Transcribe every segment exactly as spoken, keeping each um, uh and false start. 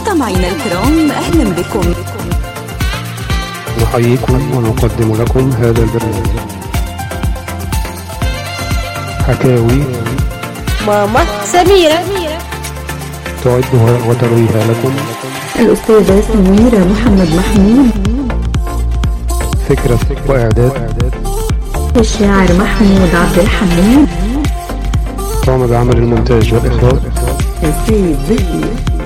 مستمعينا الكرام، أهلا بكم. نحييكم ونقدم لكم هذا البرنامج حكاوي ماما سميرة، تعدها وترويها لكم الأستاذة سميرة محمد محمود. فكرة وإعداد الشاعر محمود عبد الحميد. قام بعمل المونتاج والإخراج السيد زكي.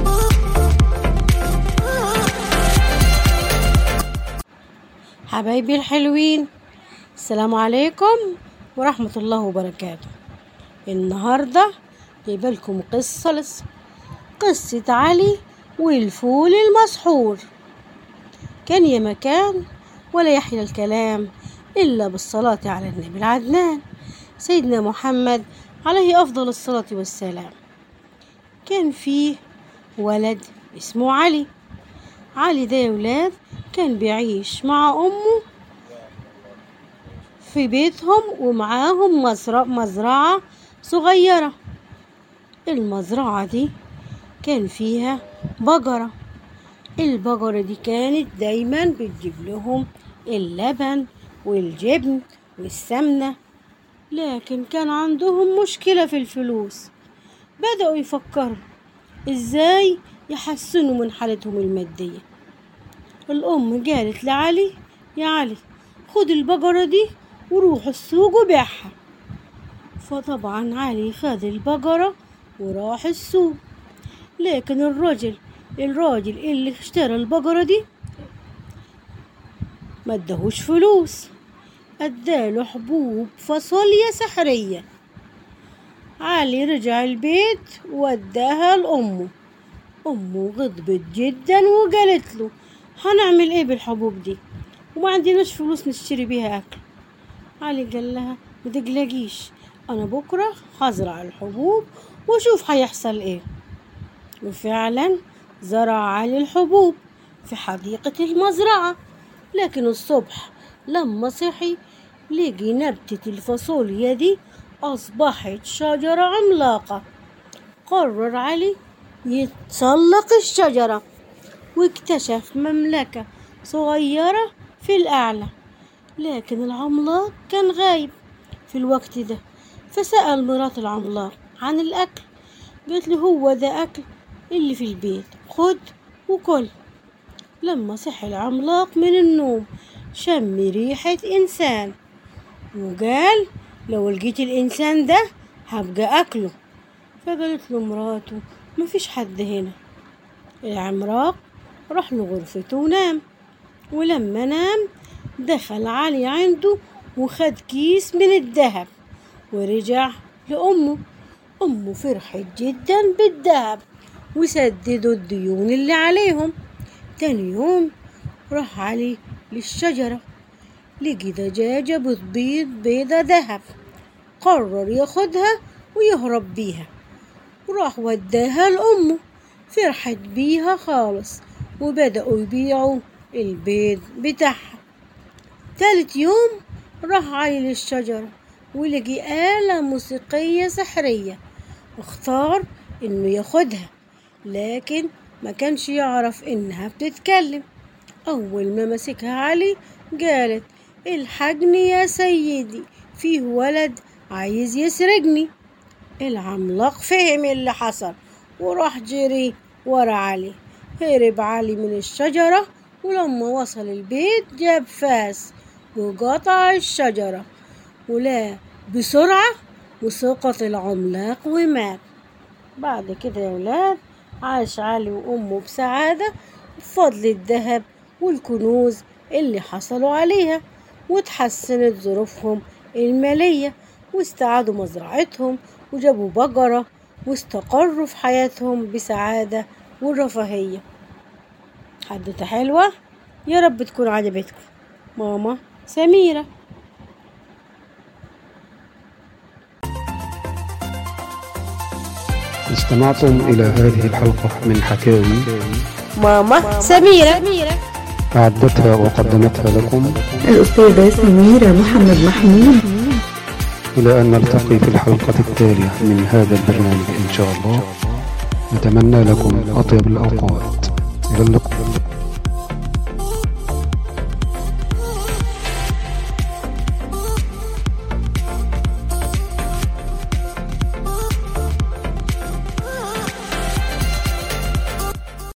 حبايبي الحلوين، السلام عليكم ورحمة الله وبركاته. النهاردة جايبه لكم قصة لسه قصة علي والفول المسحور. كان يا مكان ولا يحيى الكلام إلا بالصلاة على النبي العدنان سيدنا محمد عليه أفضل الصلاة والسلام. كان فيه ولد اسمه علي. علي ده يا ولاد كان بيعيش مع أمه في بيتهم، ومعاهم مزرعة, مزرعة صغيرة. المزرعة دي كان فيها بقرة. البقرة دي كانت دايما بتجيب لهم اللبن والجبن والسمنة، لكن كان عندهم مشكلة في الفلوس. بدأوا يفكروا ازاي يحسنوا من حالتهم المادية. الأم قالت لعلي: يا علي، خد البقرة دي وروح السوق وبيعها. فطبعا علي خد البقرة وراح السوق، لكن الراجل الراجل اللي اشترى البقرة دي ما ادهوش فلوس، اداله حبوب فاصوليا سحرية. علي رجع البيت واداها لأمه. أمه غضبت جدا وقالت له: هنعمل ايه بالحبوب دي وما عندناش فلوس نشتري بيها اكل. علي قال لها: ما تقلقيش، انا بكره هزرع الحبوب واشوف هيحصل ايه. وفعلا زرع علي الحبوب في حديقة المزرعة، لكن الصبح لما صحي لقي نبتة الفاصوليا دي أصبحت شجرة عملاقة. قرر علي يتسلق الشجرة واكتشف مملكة صغيرة في الأعلى، لكن العملاق كان غايب في الوقت ده. فسأل مرات العملاق عن الأكل، قالت له: هو ده أكل اللي في البيت، خد وكل. لما صحي العملاق من النوم شم ريحة إنسان وقال: لو لقيت الإنسان ده هبقى أكله. فقالت له مراته: مفيش حد هنا. العملاق راح لغرفته ونام، ولما نام دخل علي عنده وخد كيس من الذهب ورجع لأمه. أمه فرحت جدا بالذهب وسددوا الديون اللي عليهم. تاني يوم راح علي للشجرة، لقي دجاجة بتبيض بيضة ذهب. قرر ياخدها ويهرب بيها، وراح وداها لأمه. فرحت بيها خالص وبدأوا يبيعوا البيض بتاعها. ثالث يوم راح علي للشجرة ولقي آلة موسيقية سحرية. اختار انه ياخدها، لكن ما كانش يعرف انها بتتكلم. اول ما مسكها علي قالت: الحقني يا سيدي، فيه ولد عايز يسرقني. العملاق فهم اللي حصل وراح جري ورا علي. هرب علي من الشجرة، ولما وصل البيت جاب فاس وقطع الشجرة ولا بسرعة وسقط العملاق ومات. بعد كده يا ولاد عاش علي وأمه بسعادة بفضل الذهب والكنوز اللي حصلوا عليها، وتحسنت ظروفهم المالية، واستعادوا مزرعتهم وجابوا بقرة واستقروا في حياتهم بسعادة والرفاهية. حدوتة حلوة، يا رب تكون عجبتكم. ماما سميرة. استمعتم إلى هذه الحلقة من حكاوي ماما سميرة. أعدتها وقدمتها لكم الأستاذة سميرة محمد محمود. إلى أن نلتقي في الحلقة التالية من هذا البرنامج إن شاء الله. نتمنى لكم أطيب الأوقات. إلى اللقاء.